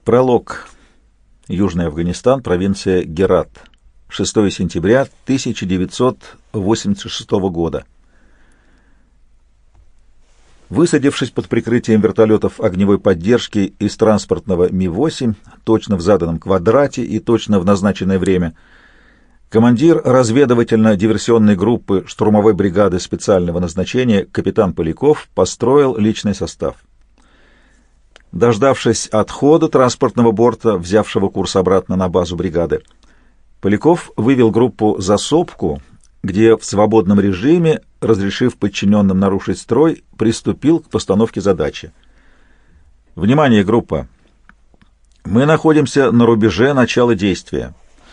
Пролог. Южный Афганистан, провинция Герат. 6 сентября 1986 года. Высадившись под прикрытием вертолетов огневой поддержки из транспортного Ми-8, точно в заданном квадрате и точно в назначенное время, командир разведывательно-диверсионной группы штурмовой бригады специального назначения капитан Поляков построил личный состав. Дождавшись отхода транспортного борта, взявшего курс обратно на базу бригады, Поляков вывел группу за сопку, где в свободном режиме, разрешив подчиненным нарушить строй, приступил к постановке задачи. Внимание, группа! Мы находимся на рубеже начала действия.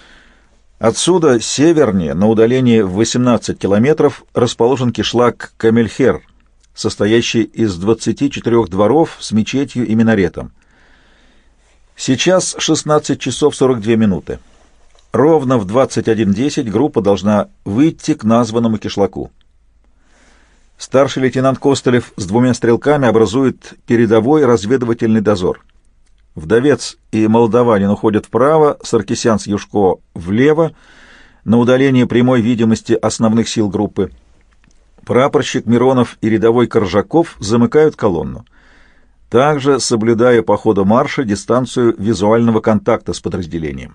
Отсюда севернее, на удалении в 18 километров, расположен кишлак Камельхер, состоящий из 24 дворов с мечетью и минаретом. Сейчас 16 часов 42 минуты. Ровно в 21:10 группа должна выйти к названному кишлаку. Старший лейтенант Костылев с 2 стрелками образует передовой разведывательный дозор. Вдовец и молдаванин уходят вправо, Саркисян с Юшко влево, на удалении прямой видимости основных сил группы. Прапорщик Миронов и рядовой Коржаков замыкают колонну, также соблюдая по ходу марша дистанцию визуального контакта с подразделением.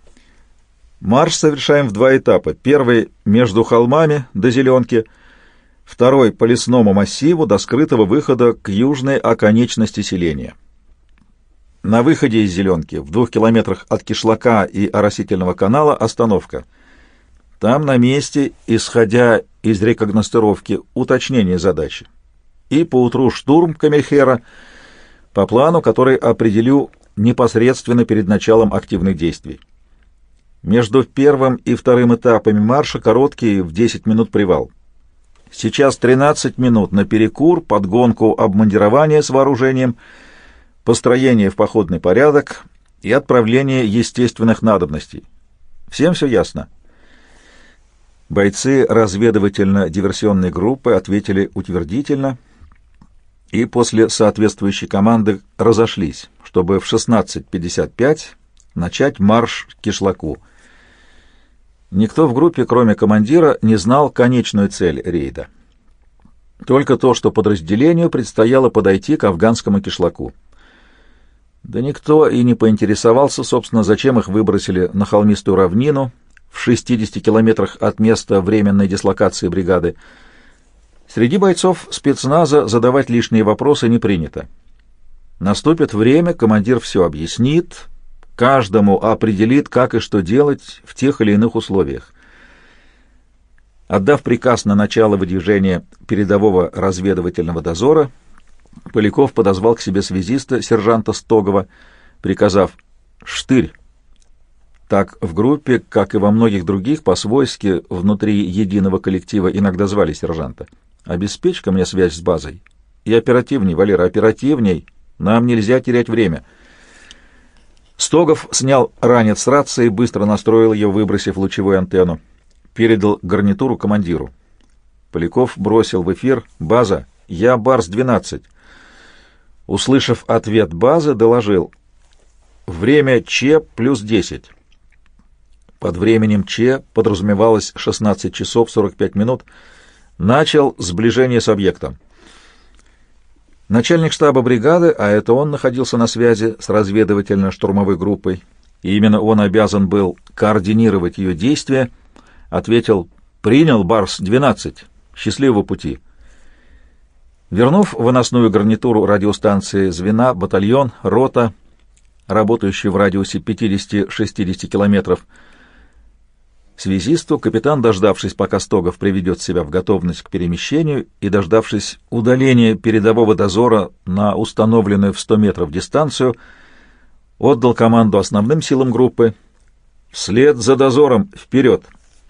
Марш совершаем в 2 этапа. Первый — между холмами до Зеленки, второй — по лесному массиву до скрытого выхода к южной оконечности селения. На выходе из Зеленки, в 2 километрах от кишлака и оросительного канала, остановка. Там на месте, исходя из рекогностировки, уточнение задачи. И поутру штурм Камельхера по плану, который определю непосредственно перед началом активных действий. Между первым и вторым этапами марша короткий, в 10 минут привал. Сейчас 13 минут на перекур, подгонку обмундирования с вооружением, построение в походный порядок и отправление естественных надобностей. Всем все ясно? Бойцы разведывательно-диверсионной группы ответили утвердительно и после соответствующей команды разошлись, чтобы в 16:55 начать марш к кишлаку. Никто в группе, кроме командира, не знал конечную цель рейда. Только то, что подразделению предстояло подойти к афганскому кишлаку. Да никто и не поинтересовался, собственно, зачем их выбросили на холмистую равнину в 60 километрах от места временной дислокации бригады. Среди бойцов спецназа задавать лишние вопросы не принято. Наступит время, командир все объяснит, каждому определит, как и что делать в тех или иных условиях. Отдав приказ на начало выдвижения передового разведывательного дозора, Поляков подозвал к себе связиста, сержанта Стогова, приказав: «Штырь». Так в группе, как и во многих других, по-свойски внутри единого коллектива иногда звали сержанта. «Обеспечь-ка мне связь с базой. И оперативней, Валера, оперативней. Нам нельзя терять время». Стогов снял ранец с рации, быстро настроил ее, выбросив лучевую антенну. Передал гарнитуру командиру. Поляков бросил в эфир: «База, я Барс-12». Услышав ответ базы, доложил: «Время Ч плюс 10». Под временем Ч подразумевалось 16 часов 45 минут. Начал сближение с объектом. Начальник штаба бригады, а это он находился на связи с разведывательно-штурмовой группой, и именно он обязан был координировать ее действия, ответил: «Принял, Барс-12. Счастливого пути». Вернув выносную гарнитуру радиостанции звена, батальон, рота, работающий в радиусе 50-60 километров, связисту, капитан, дождавшись, пока Стогов приведет себя в готовность к перемещению и дождавшись удаления передового дозора на установленную в 100 метров дистанцию, отдал команду основным силам группы: «Вслед за дозором, вперед!»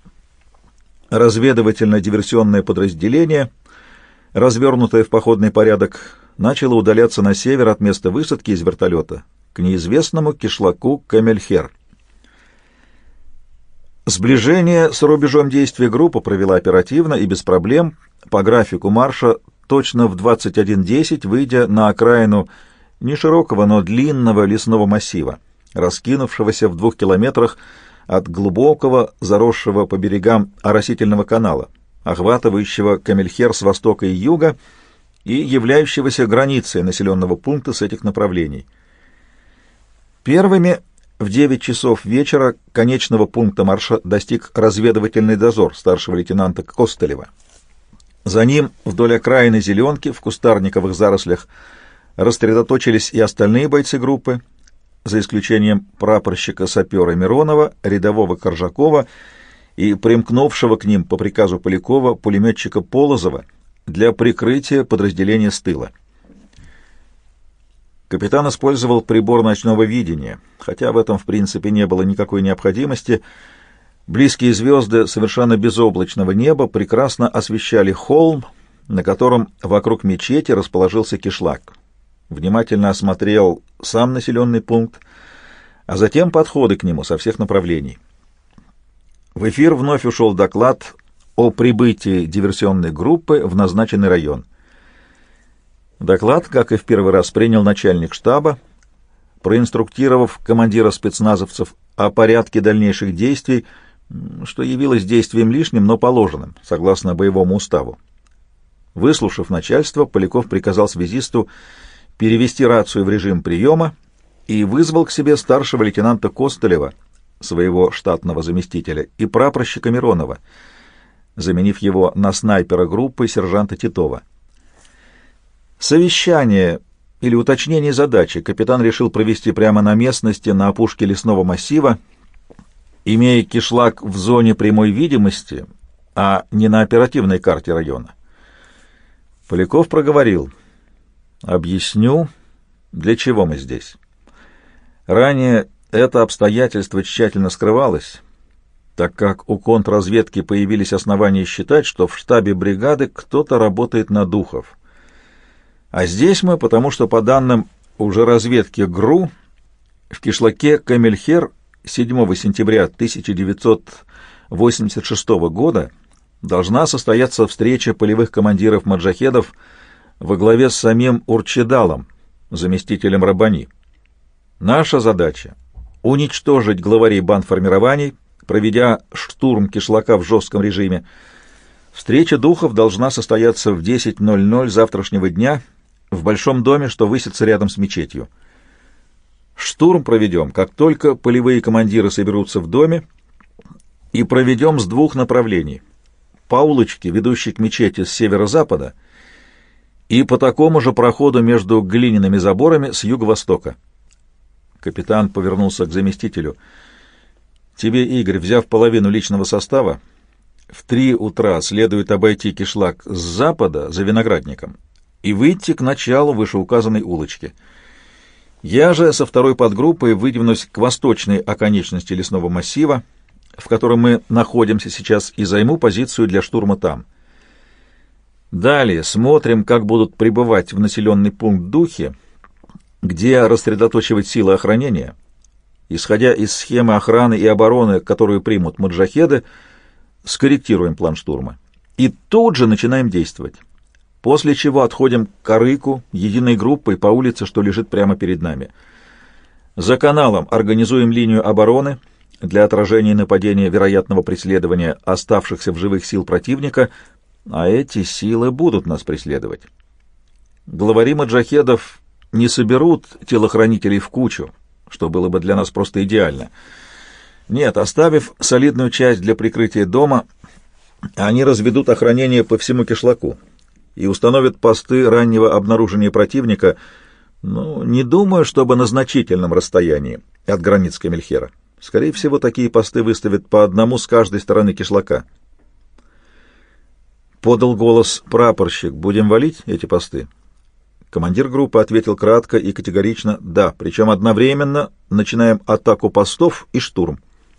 Разведывательно-диверсионное подразделение, развернутое в походный порядок, начало удаляться на север от места высадки из вертолета к неизвестному кишлаку Камельхер. Сближение с рубежом действия группа провела оперативно и без проблем, по графику марша, точно в 21:10, выйдя на окраину не широкого, но длинного лесного массива, раскинувшегося в 2 километрах от глубокого, заросшего по берегам оросительного канала, охватывающего Камельхер с востока и юга и являющегося границей населенного пункта с этих направлений. Первыми в 9 часов вечера конечного пункта марша достиг разведывательный дозор старшего лейтенанта Костылева. За ним вдоль окраины Зеленки в кустарниковых зарослях рассредоточились и остальные бойцы группы, за исключением прапорщика-сапера Миронова, рядового Коржакова и примкнувшего к ним по приказу Полякова пулеметчика Полозова для прикрытия подразделения с тыла. Капитан использовал прибор ночного видения, хотя в этом в принципе не было никакой необходимости. Близкие звезды совершенно безоблачного неба прекрасно освещали холм, на котором вокруг мечети расположился кишлак. Внимательно осмотрел сам населенный пункт, а затем подходы к нему со всех направлений. В эфир вновь ушел доклад о прибытии диверсионной группы в назначенный район. Доклад, как и в первый раз, принял начальник штаба, проинструктировав командира спецназовцев о порядке дальнейших действий, что явилось действием лишним, но положенным, согласно боевому уставу. Выслушав начальство, Поляков приказал связисту перевести рацию в режим приема и вызвал к себе старшего лейтенанта Костылева, своего штатного заместителя, и прапорщика Миронова, заменив его на снайпера группы сержанта Титова. Совещание или уточнение задачи капитан решил провести прямо на местности на опушке лесного массива, имея кишлак в зоне прямой видимости, а не на оперативной карте района. Поляков проговорил: «Объясню, для чего мы здесь. Ранее это обстоятельство тщательно скрывалось, так как у контрразведки появились основания считать, что в штабе бригады кто-то работает на духов. А здесь мы, потому что, по данным уже разведки ГРУ, в кишлаке Камельхер 7 сентября 1986 года должна состояться встреча полевых командиров маджахедов во главе с самим Урчедалом, заместителем Рабани. Наша задача — уничтожить главарей бандформирований, проведя штурм кишлака в жестком режиме. Встреча духов должна состояться в 10:00 завтрашнего дня в большом доме, что высится рядом с мечетью. Штурм проведем, как только полевые командиры соберутся в доме, и проведем с 2 направлений: по улочке, ведущей к мечети с северо-запада, и по такому же проходу между глиняными заборами с юго-востока». Капитан повернулся к заместителю. «Тебе, Игорь, взяв половину личного состава, в 3 утра следует обойти кишлак с запада за виноградником и выйти к началу вышеуказанной улочки. Я же со 2-й подгруппой выдвинусь к восточной оконечности лесного массива, в котором мы находимся сейчас, и займу позицию для штурма там. Далее смотрим, как будут прибывать в населенный пункт духи, где рассредоточивать силы охранения. Исходя из схемы охраны и обороны, которую примут маджахеды, скорректируем план штурма. И тут же начинаем действовать. После чего отходим к Арыку единой группой по улице, что лежит прямо перед нами. За каналом организуем линию обороны для отражения нападения вероятного преследования оставшихся в живых сил противника, а эти силы будут нас преследовать. Главари маджахедов не соберут телохранителей в кучу, что было бы для нас просто идеально. Нет, оставив солидную часть для прикрытия дома, они разведут охранение по всему кишлаку и установят посты раннего обнаружения противника, не думаю, чтобы на значительном расстоянии от границ Камельхера. Скорее всего, такие посты выставят по одному с каждой стороны кишлака. Подал голос прапорщик: «Будем валить эти посты?» Командир группы ответил кратко и категорично: «Да, причем одновременно начинаем атаку постов и штурм».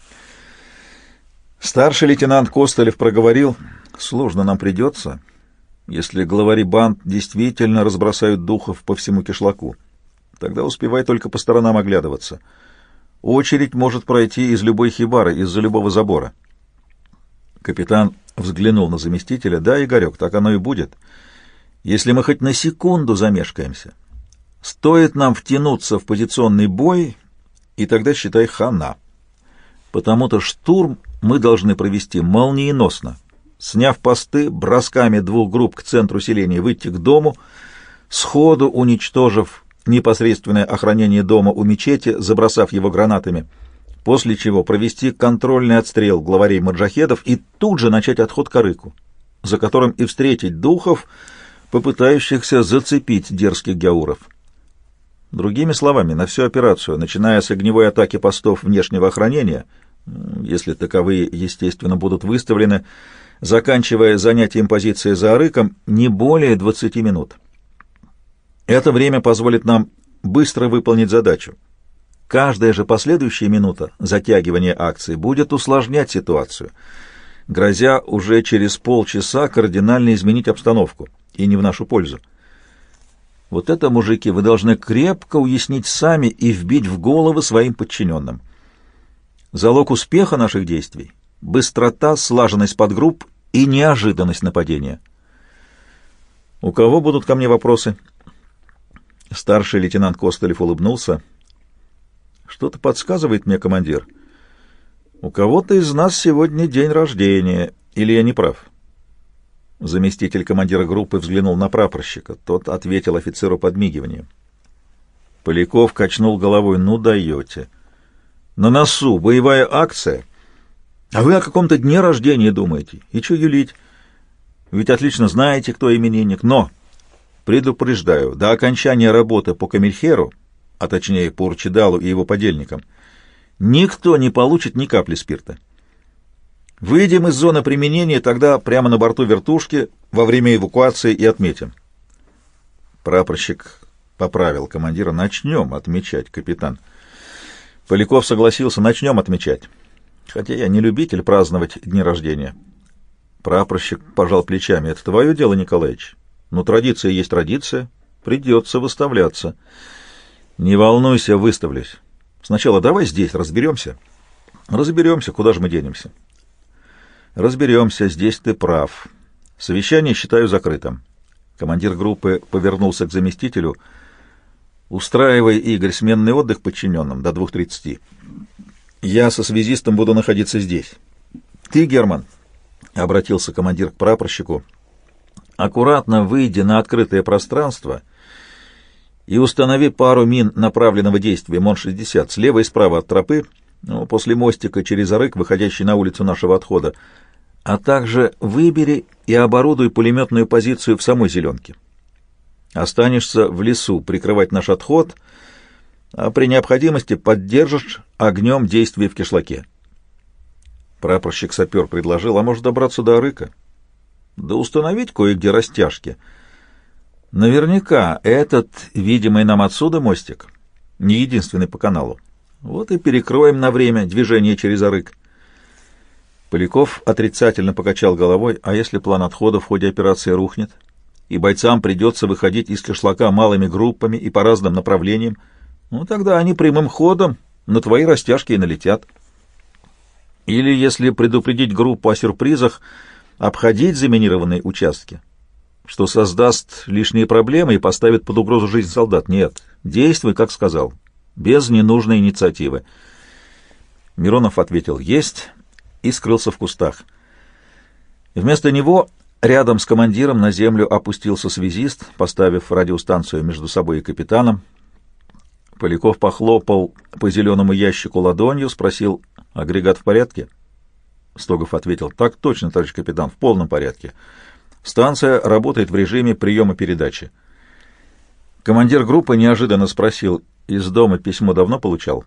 Старший лейтенант Костылев проговорил: «Сложно нам придется, если главари банд действительно разбросают духов по всему кишлаку. Тогда успевай только по сторонам оглядываться. Очередь может пройти из любой хибары, из-за любого забора». Капитан взглянул на заместителя. «Да, Игорек, так оно и будет. Если мы хоть на секунду замешкаемся, Стоит нам втянуться в позиционный бой, и тогда, считай, хана. Потому-то штурм мы должны провести молниеносно, сняв посты, бросками 2 групп к центру селения выйти к дому, сходу уничтожив непосредственное охранение дома у мечети, забросав его гранатами, после чего провести контрольный отстрел главарей маджахедов и тут же начать отход к Арыку, за которым и встретить духов, попытающихся зацепить дерзких гяуров. Другими словами, на всю операцию, начиная с огневой атаки постов внешнего охранения, если таковые, естественно, будут выставлены, заканчивая занятием позиции за Арыком, не более 20 минут. Это время позволит нам быстро выполнить задачу. Каждая же последующая минута затягивания акции будет усложнять ситуацию, грозя уже через полчаса кардинально изменить обстановку, и не в нашу пользу. Вот это, мужики, вы должны крепко уяснить сами и вбить в головы своим подчиненным. Залог успеха наших действий — быстрота, слаженность подгрупп и неожиданность нападения. У кого будут ко мне вопросы? Старший лейтенант Костылев улыбнулся. Что-то подсказывает мне, командир. У кого-то из нас сегодня день рождения, или я не прав? Заместитель командира группы взглянул на прапорщика. Тот ответил офицеру подмигиванием. Поляков качнул головой. Ну даете. На носу боевая акция, а вы о каком-то дне рождения думаете. И что юлить? Ведь отлично знаете, кто именинник. Но, предупреждаю, до окончания работы по Камильхеру, а точнее по Урчидалу и его подельникам, никто не получит ни капли спирта. Выйдем из зоны применения, тогда прямо на борту вертушки во время эвакуации и отметим. Прапорщик поправил командира. Начнем отмечать, капитан. Поляков согласился. Начнем отмечать. Хотя я не любитель праздновать дни рождения. Прапорщик пожал плечами. Это твое дело, Николаевич. Но традиция есть традиция. Придется выставляться. Не волнуйся, выставлюсь. Сначала давай здесь разберемся. Разберемся, куда же мы денемся. Разберемся, здесь ты прав. Совещание считаю закрытым. Командир группы повернулся к заместителю. Устраивай, Игорь, сменный отдых подчиненным до 2:30. Я со связистом буду находиться здесь. Ты, Герман, обратился командир к прапорщику, аккуратно выйди на открытое пространство и установи пару мин направленного действия МОН-60 слева и справа от тропы, после мостика через Арык, выходящий на улицу нашего отхода, а также выбери и оборудуй пулеметную позицию в самой зеленке. Останешься в лесу прикрывать наш отход, а при необходимости поддержишь огнем действия в кишлаке. Прапорщик-сапер предложил, а может добраться до Арыка? Да установить кое-где растяжки. Наверняка этот, видимый нам отсюда мостик, не единственный по каналу. Вот и перекроем на время движение через Арык. Поляков отрицательно покачал головой. А если план отхода в ходе операции рухнет, и бойцам придется выходить из кишлака малыми группами и по разным направлениям, тогда они прямым ходом на твои растяжки и налетят. Или, если предупредить группу о сюрпризах, обходить заминированные участки, что создаст лишние проблемы и поставит под угрозу жизнь солдат. Нет, действуй, как сказал, без ненужной инициативы. Миронов ответил «Есть» и скрылся в кустах. Вместо него рядом с командиром на землю опустился связист, поставив радиостанцию между собой и капитаном. Поляков похлопал по зеленому ящику ладонью, спросил: «Агрегат в порядке?» Стогов ответил: «Так точно, товарищ капитан, в полном порядке. Станция работает в режиме приема-передачи». Командир группы неожиданно спросил: «Из дома письмо давно получал?»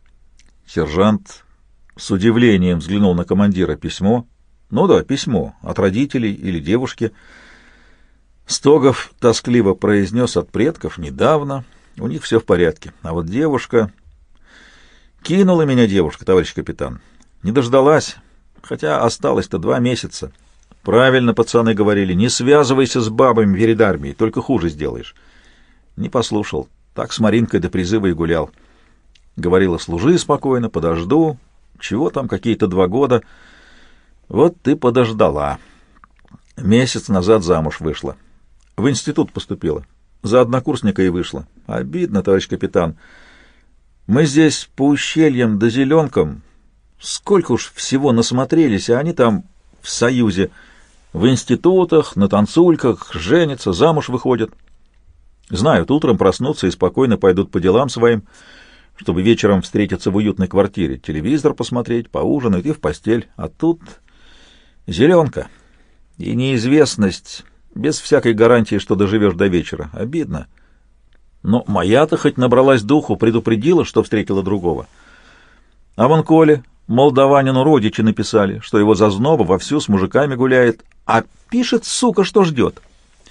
Сержант с удивлением взглянул на командира. «Письмо?» «Ну да, письмо. От родителей или девушки». Стогов тоскливо произнес: «От предков, недавно. У них все в порядке. А вот девушка... Кинула меня девушка, товарищ капитан. Не дождалась, хотя осталось-то 2 месяца. Правильно пацаны говорили, не связывайся с бабами перед армией, только хуже сделаешь». Не послушал. Так с Маринкой до призыва и гулял. Говорила: «Служи спокойно, подожду. Чего там, какие-то 2 года. Вот ты подождала. Месяц назад замуж вышла. В институт поступила. За однокурсника и вышло. Обидно, товарищ капитан. Мы здесь по ущельям да зеленкам. Сколько уж всего насмотрелись, а они там в Союзе. В институтах, на танцульках, женятся, замуж выходят. Знают, утром проснутся и спокойно пойдут по делам своим, чтобы вечером встретиться в уютной квартире, телевизор посмотреть, поужинать и в постель. А тут зеленка и неизвестность, без всякой гарантии, что доживешь до вечера. Обидно. Но моя-то хоть набралась духу, предупредила, что встретила другого. А вон Коле, молдаванину, родичи написали, что его зазноба вовсю с мужиками гуляет, а пишет, сука, что ждет.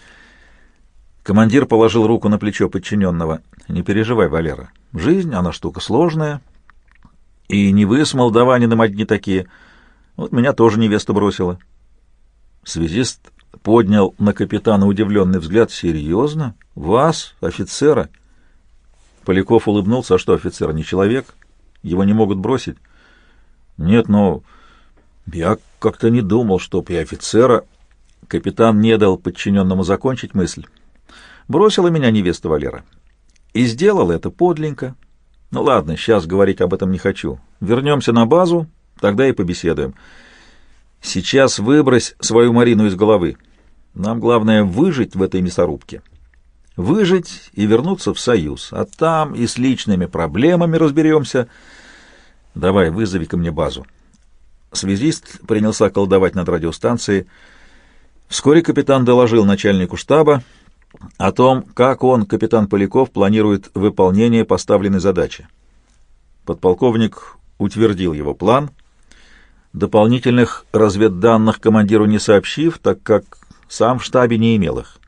Командир положил руку на плечо подчиненного. «Не переживай, Валера. Жизнь, она штука сложная. И не вы с молдаванином одни такие. Вот меня тоже невеста бросила». Связист поднял на капитана удивленный взгляд. «Серьезно? Вас, офицера?» Поляков улыбнулся. «А что, офицер, не человек? Его не могут бросить?» «Нет, но я как-то не думал, чтоб и офицера...» Капитан не дал подчиненному закончить мысль. «Бросила меня невеста Валера. И сделала это подленько. Ну ладно, сейчас говорить об этом не хочу. Вернемся на базу, тогда и побеседуем. Сейчас выбрось свою Марину из головы. Нам главное выжить в этой мясорубке. Выжить и вернуться в Союз. А там и с личными проблемами разберемся. Давай, вызови ко мне базу». Связист принялся колдовать над радиостанцией. Вскоре капитан доложил начальнику штаба о том, как он, капитан Поляков, планирует выполнение поставленной задачи. Подполковник утвердил его план, дополнительных разведданных командиру не сообщив, так как сам в штабе не имел их.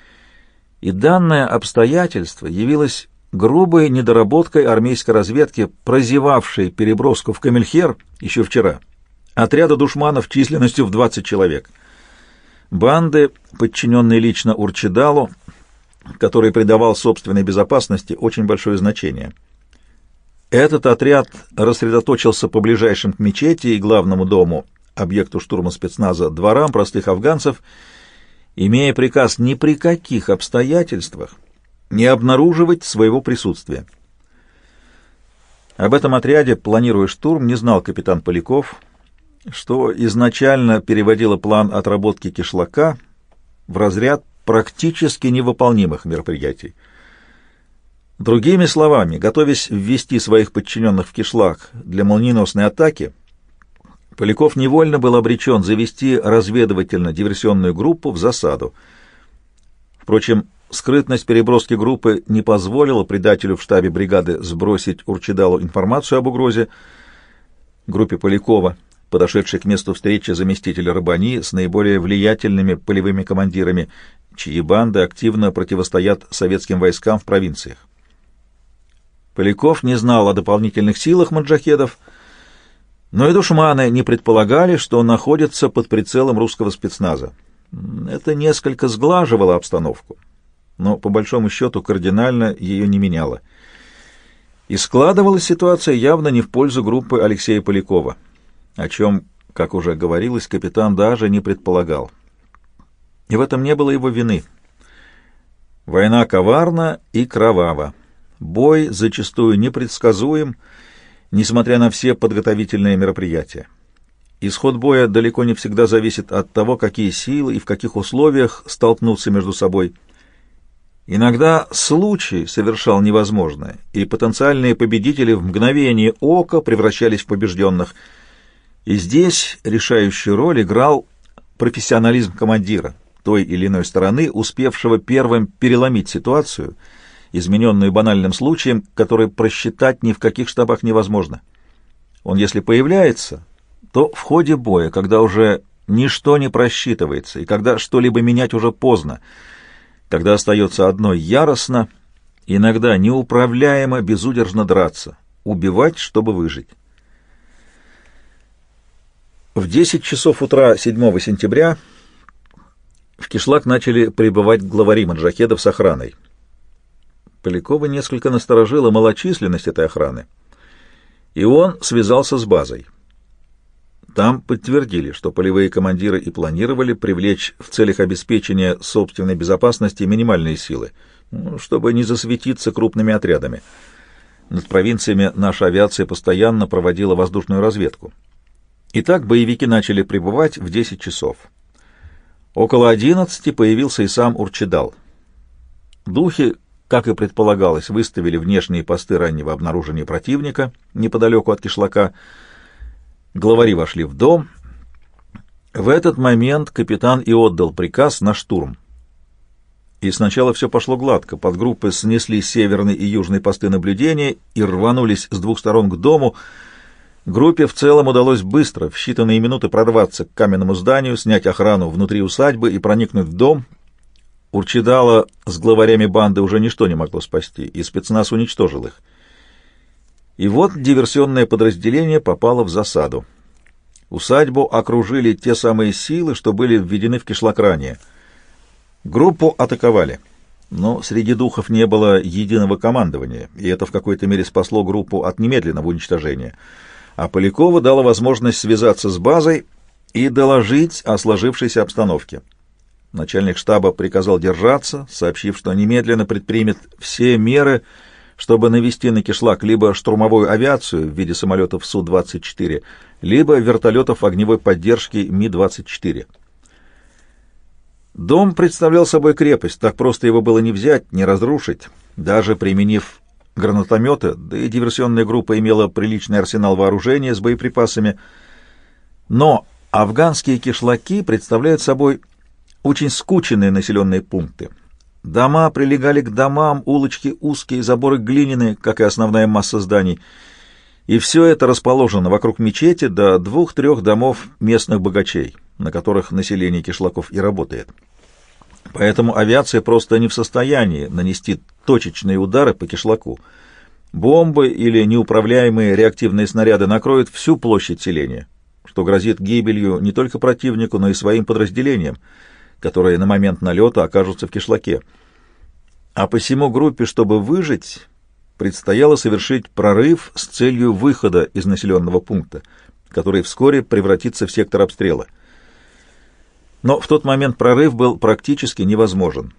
И данное обстоятельство явилось грубой недоработкой армейской разведки, прозевавшей переброску в Камельхер еще вчера, отряда душманов численностью в 20 человек. Банды, подчиненные лично Урчидалу, который придавал собственной безопасности очень большое значение. Этот отряд рассредоточился по ближайшим к мечети и главному дому, объекту штурма спецназа, дворам простых афганцев, имея приказ ни при каких обстоятельствах не обнаруживать своего присутствия. Об этом отряде, планируя штурм, не знал капитан Поляков, что изначально переводило план отработки кишлака в разряд практически невыполнимых мероприятий. Другими словами, готовясь ввести своих подчиненных в кишлак для молниеносной атаки, Поляков невольно был обречен завести разведывательно-диверсионную группу в засаду. Впрочем, скрытность переброски группы не позволила предателю в штабе бригады сбросить Урчидалу информацию об угрозе. Группе Полякова, подошедшей к месту встречи заместителя Рабани с наиболее влиятельными полевыми командирами, чьи банды активно противостоят советским войскам в провинциях. Поляков не знал о дополнительных силах маджахедов, но и душманы не предполагали, что он находится под прицелом русского спецназа. Это несколько сглаживало обстановку, но по большому счету кардинально ее не меняло. И складывалась ситуация явно не в пользу группы Алексея Полякова, о чем, как уже говорилось, капитан даже не предполагал. И в этом не было его вины. Война коварна и кровава. Бой зачастую непредсказуем, несмотря на все подготовительные мероприятия. Исход боя далеко не всегда зависит от того, какие силы и в каких условиях столкнутся между собой. Иногда случай совершал невозможное, и потенциальные победители в мгновение ока превращались в побежденных. И здесь решающую роль играл профессионализм командира, той или иной стороны, успевшего первым переломить ситуацию, измененную банальным случаем, который просчитать ни в каких штабах невозможно. Он, если появляется, то в ходе боя, когда уже ничто не просчитывается, и когда что-либо менять уже поздно, когда остается одно яростно, иногда неуправляемо, безудержно драться, убивать, чтобы выжить. В 10 часов утра 7 сентября в кишлак начали прибывать главари маджахедов с охраной. Полякова несколько насторожила малочисленность этой охраны, и он связался с базой. Там подтвердили, что полевые командиры и планировали привлечь в целях обеспечения собственной безопасности минимальные силы, чтобы не засветиться крупными отрядами. Над провинциями наша авиация постоянно проводила воздушную разведку. Итак, боевики начали прибывать в 10 часов. Около 11 появился и сам Урчидал. Духи, как и предполагалось, выставили внешние посты раннего обнаружения противника неподалеку от кишлака. Главари вошли в дом. В этот момент капитан и отдал приказ на штурм. И сначала все пошло гладко. Подгруппы снесли северный и южный посты наблюдения и рванулись с двух сторон к дому. Группе в целом удалось быстро, в считанные минуты, прорваться к каменному зданию, снять охрану внутри усадьбы и проникнуть в дом. Урчидала с главарями банды уже ничто не могло спасти, и спецназ уничтожил их. И вот диверсионное подразделение попало в засаду. Усадьбу окружили те самые силы, что были введены в кишлак ранее. Группу атаковали, но среди духов не было единого командования, и это в какой-то мере спасло группу от немедленного уничтожения. А Полякову дало возможность связаться с базой и доложить о сложившейся обстановке. Начальник штаба приказал держаться, сообщив, что немедленно предпримет все меры, чтобы навести на кишлак либо штурмовую авиацию в виде самолетов Су-24, либо вертолетов огневой поддержки Ми-24. Дом представлял собой крепость, так просто его было не взять, не разрушить, даже применив гранатометы, да и диверсионная группа имела приличный арсенал вооружения с боеприпасами. Но афганские кишлаки представляют собой очень скученные населенные пункты. Дома прилегали к домам, улочки узкие, заборы глиняные, как и основная масса зданий. И все это расположено вокруг мечети до 2-3 домов местных богачей, на которых население кишлаков и работает. Поэтому авиация просто не в состоянии нанести точечные удары по кишлаку. Бомбы или неуправляемые реактивные снаряды накроют всю площадь селения, что грозит гибелью не только противнику, но и своим подразделениям, которые на момент налета окажутся в кишлаке. А посему группе, чтобы выжить, предстояло совершить прорыв с целью выхода из населенного пункта, который вскоре превратится в сектор обстрела. Но в тот момент прорыв был практически невозможен.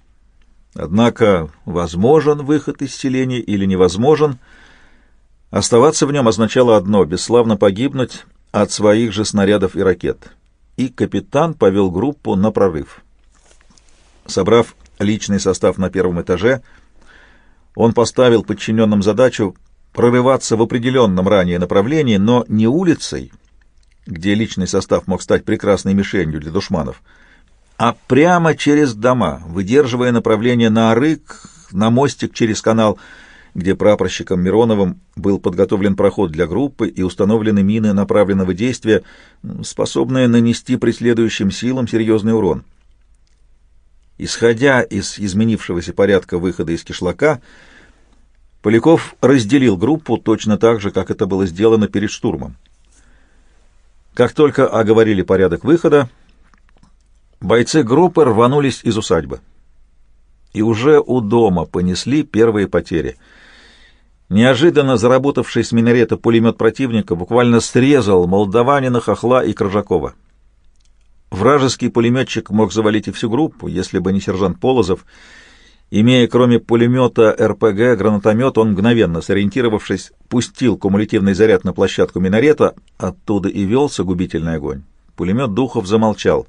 Однако возможен выход из селения или невозможен, оставаться в нем означало одно — бесславно погибнуть от своих же снарядов и ракет. И капитан повел группу на прорыв. Собрав личный состав на первом этаже, он поставил подчиненным задачу прорываться в определенном ранее направлении, но не улицей, где личный состав мог стать прекрасной мишенью для душманов, а прямо через дома, выдерживая направление на Арык, на мостик через канал, где прапорщиком Мироновым был подготовлен проход для группы и установлены мины направленного действия, способные нанести преследующим силам серьезный урон. Исходя из изменившегося порядка выхода из кишлака, Поляков разделил группу точно так же, как это было сделано перед штурмом. Как только оговорили порядок выхода, бойцы группы рванулись из усадьбы. И уже у дома понесли первые потери. Неожиданно заработавший с минарета пулемет противника буквально срезал молдаванина, Хохла и Крыжакова. Вражеский пулеметчик мог завалить и всю группу, если бы не сержант Полозов. Имея кроме пулемета РПГ гранатомет, он, мгновенно сориентировавшись, пустил кумулятивный заряд на площадку минарета, оттуда и велся губительный огонь. Пулемет Духов замолчал.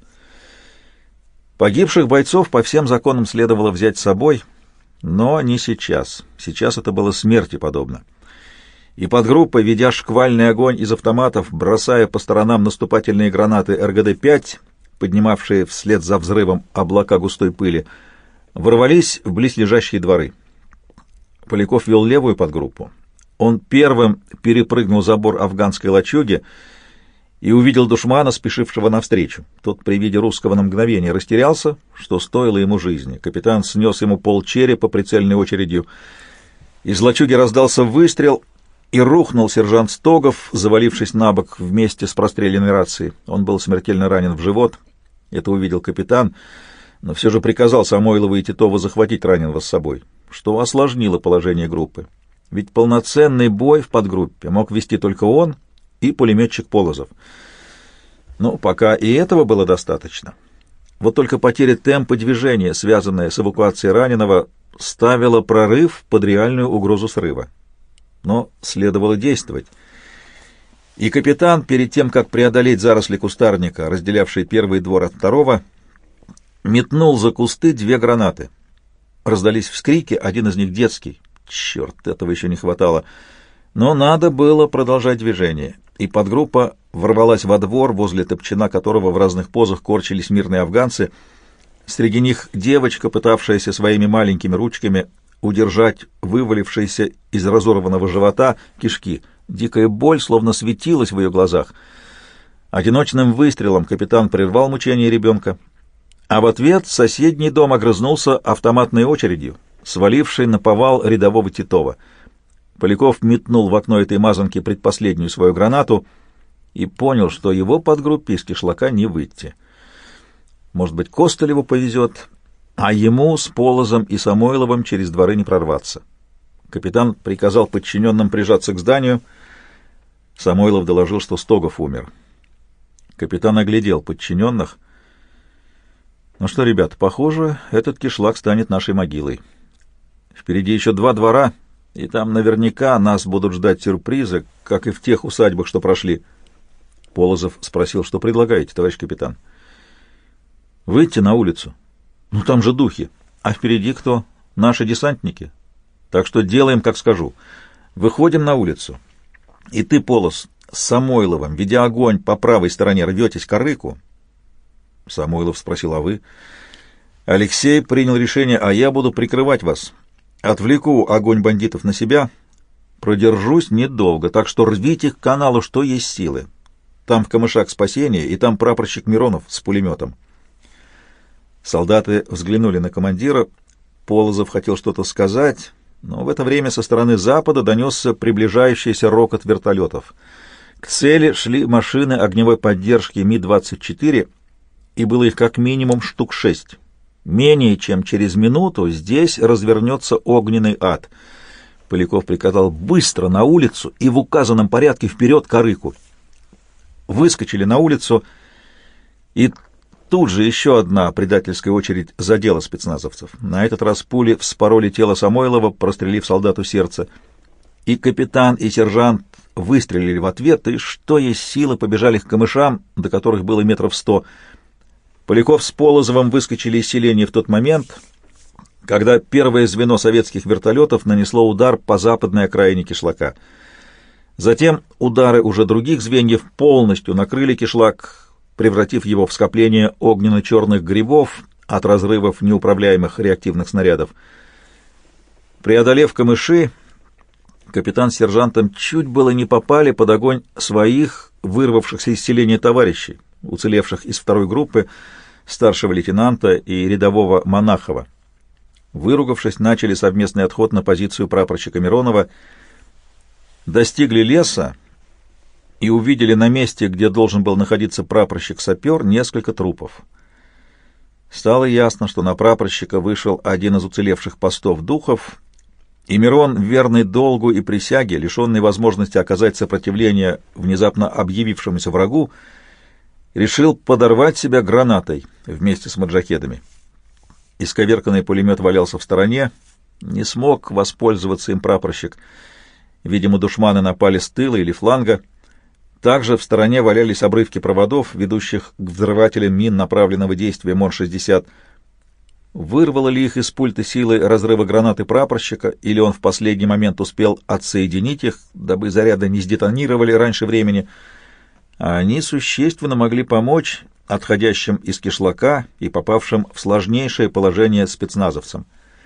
Погибших бойцов по всем законам следовало взять с собой, но не сейчас. Сейчас это было смерти подобно. И подгруппа, ведя шквальный огонь из автоматов, бросая по сторонам наступательные гранаты РГД-5, поднимавшие вслед за взрывом облака густой пыли, ворвались в близлежащие дворы. Поляков вел левую подгруппу. Он первым перепрыгнул забор афганской лачуги и увидел душмана, спешившего навстречу. Тот при виде русского на мгновение растерялся, что стоило ему жизни. Капитан снес ему полчерепа прицельной очередью. Из лачуги раздался выстрел, и рухнул сержант Стогов, завалившись на бок вместе с простреленной рацией. Он был смертельно ранен в живот. Это увидел капитан, но все же приказал Самойлову и Титову захватить раненого с собой, что осложнило положение группы. Ведь полноценный бой в подгруппе мог вести только он и пулеметчик Полозов. Но пока и этого было достаточно. Вот только потеря темпа движения, связанная с эвакуацией раненого, ставило прорыв под реальную угрозу срыва. Но следовало действовать. И капитан, перед тем, как преодолеть заросли кустарника, разделявшие первый двор от второго, метнул за кусты 2 гранаты. Раздались вскрики, один из них детский. Черт, этого еще не хватало. Но надо было продолжать движение, и подгруппа ворвалась во двор, возле топчина которого в разных позах корчились мирные афганцы. Среди них девочка, пытавшаяся своими маленькими ручками удержать вывалившиеся из разорванного живота кишки. Дикая боль словно светилась в ее глазах. Одиночным выстрелом капитан прервал мучение ребенка, а в ответ соседний дом огрызнулся автоматной очередью, свалившей наповал рядового Титова. Поляков метнул в окно этой мазанки предпоследнюю свою гранату и понял, что его подгруппе из кишлака не выйти. Может быть, Костылеву повезет, а ему с Полозом и Самойловым через дворы не прорваться. Капитан приказал подчиненным прижаться к зданию. Самойлов доложил, что Стогов умер. Капитан оглядел подчиненных. Ну что, ребята, похоже, этот кишлак станет нашей могилой. Впереди еще 2 двора, и там наверняка нас будут ждать сюрпризы, как и в тех усадьбах, что прошли. Полозов спросил, что предлагаете, товарищ капитан? Выйти на улицу. Ну там же духи. А впереди кто? Наши десантники. Так что делаем, как скажу. Выходим на улицу. И ты, Полоз, с Самойловым, ведя огонь по правой стороне, рветесь к Арыку. Самойлов спросил, а вы? Алексей принял решение, а я буду прикрывать вас. Отвлеку огонь бандитов на себя. Продержусь недолго, так что рвите к каналу, что есть силы. Там в камышах спасение, и там прапорщик Миронов с пулеметом. Солдаты взглянули на командира. Полозов хотел что-то сказать, но в это время со стороны запада донесся приближающийся рокот вертолетов. К цели шли машины огневой поддержки Ми-24, и было их как минимум штук 6. Менее чем через минуту здесь развернется огненный ад. Поляков приказал быстро на улицу и в указанном порядке вперед к Арыку. Выскочили на улицу, и тут же еще одна предательская очередь задела спецназовцев. На этот раз пули вспороли тело Самойлова, прострелив солдату сердце. И капитан, и сержант выстрелили в ответ, и что есть силы побежали к камышам, до которых было 100 метров. Поляков с Полозовым выскочили из селения в тот момент, когда первое звено советских вертолетов нанесло удар по западной окраине кишлака. Затем удары уже других звеньев полностью накрыли кишлак, превратив его в скопление огненно-черных грибов от разрывов неуправляемых реактивных снарядов. Преодолев камыши, капитан с сержантом чуть было не попали под огонь своих, вырвавшихся из селения товарищей, уцелевших из второй группы, старшего лейтенанта и рядового Монахова. Выругавшись, начали совместный отход на позицию прапорщика Миронова, достигли леса и увидели на месте, где должен был находиться прапорщик-сапер, несколько трупов. Стало ясно, что на прапорщика вышел один из уцелевших постов духов, и Мирон, верный долгу и присяге, лишенный возможности оказать сопротивление внезапно объявившемуся врагу, решил подорвать себя гранатой вместе с маджахедами. Исковерканный пулемет валялся в стороне, не смог воспользоваться им прапорщик. Видимо, душманы напали с тыла или фланга. Также в стороне валялись обрывки проводов, ведущих к взрывателям мин направленного действия МОН-60. Вырвало ли их из пульта силы разрыва гранаты прапорщика, или он в последний момент успел отсоединить их, дабы заряды не сдетонировали раньше времени, а они существенно могли помочь отходящим из кишлака и попавшим в сложнейшее положение спецназовцам.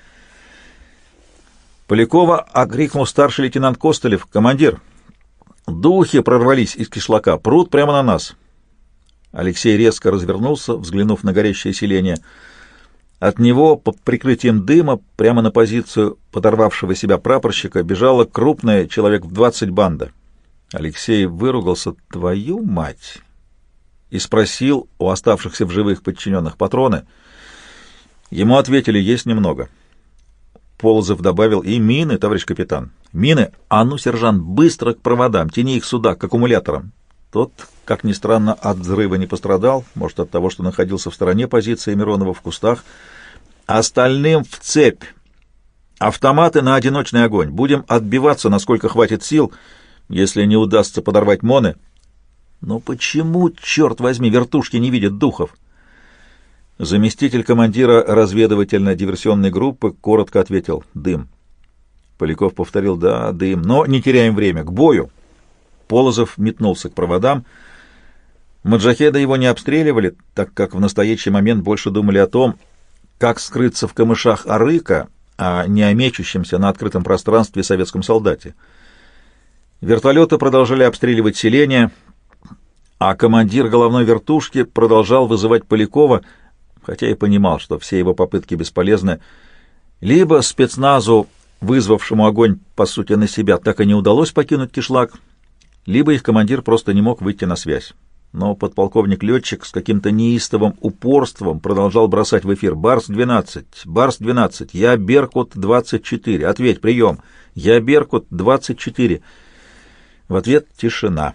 Полякова окрикнул старший лейтенант Костылев: «Командир, духи прорвались из кишлака, прут прямо на нас!» Алексей резко развернулся, взглянув на горящее селение. От него, под прикрытием дыма, прямо на позицию подорвавшего себя прапорщика, бежала крупная, человек в 20 банда. Алексей выругался: «Твою мать!» и спросил у оставшихся в живых подчиненных: «Патроны?» Ему ответили: «Есть немного». Полозов добавил: «И мины, товарищ капитан. Мины? А ну, сержант, быстро к проводам, тяни их сюда, к аккумуляторам». Тот, как ни странно, от взрыва не пострадал, может, от того, что находился в стороне позиции Миронова в кустах. «Остальным в цепь! Автоматы на одиночный огонь. Будем отбиваться, насколько хватит сил, если не удастся подорвать моны. Но почему, черт возьми, вертушки не видят духов? Заместитель командира разведывательно-диверсионной группы коротко ответил: дым. Поляков повторил: да, дым, но не теряем время, к бою. Полозов метнулся к проводам. Маджахеды его не обстреливали, так как в настоящий момент больше думали о том, как скрыться в камышах Арыка, а не о мечущемся на открытом пространстве советском солдате. Вертолеты продолжали обстреливать селение, а командир головной вертушки продолжал вызывать Полякова, хотя и понимал, что все его попытки бесполезны. Либо спецназу, вызвавшему огонь, по сути, на себя, так и не удалось покинуть кишлак, либо их командир просто не мог выйти на связь. Но подполковник-летчик с каким-то неистовым упорством продолжал бросать в эфир: «Барс-12! Барс-12! Я Беркут-24! Ответь, прием! Я Беркут-24!» В ответ тишина.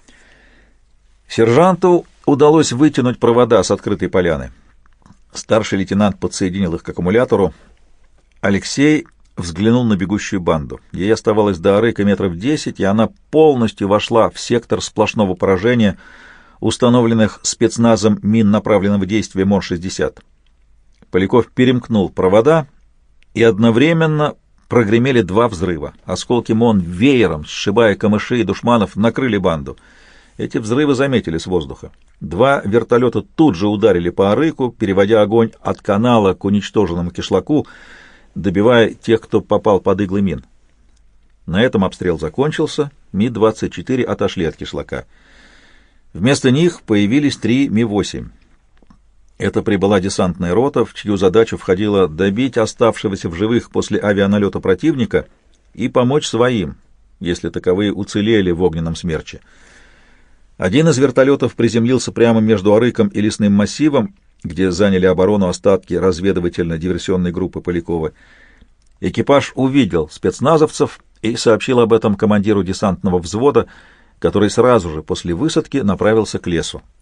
Сержанту удалось вытянуть провода с открытой поляны. Старший лейтенант подсоединил их к аккумулятору. Алексей взглянул на бегущую банду. Ей оставалось до Арыка метров 10, и она полностью вошла в сектор сплошного поражения, установленных спецназом мин направленного действия МОН-60. Поляков перемкнул провода, и одновременно прогремели два взрыва. Осколки МОН веером, сшибая камыши и душманов, накрыли банду. Эти взрывы заметили с воздуха. Два вертолета тут же ударили по Арыку, переводя огонь от канала к уничтоженному кишлаку, добивая тех, кто попал под иглы мин. На этом обстрел закончился, Ми-24 отошли от кишлака. Вместо них появились 3 Ми-8. Это прибыла десантная рота, в чью задачу входило добить оставшегося в живых после авианалета противника и помочь своим, если таковые уцелели в огненном смерче. Один из вертолетов приземлился прямо между Арыком и лесным массивом, где заняли оборону остатки разведывательно-диверсионной группы Полякова. Экипаж увидел спецназовцев и сообщил об этом командиру десантного взвода, который сразу же после высадки направился к лесу.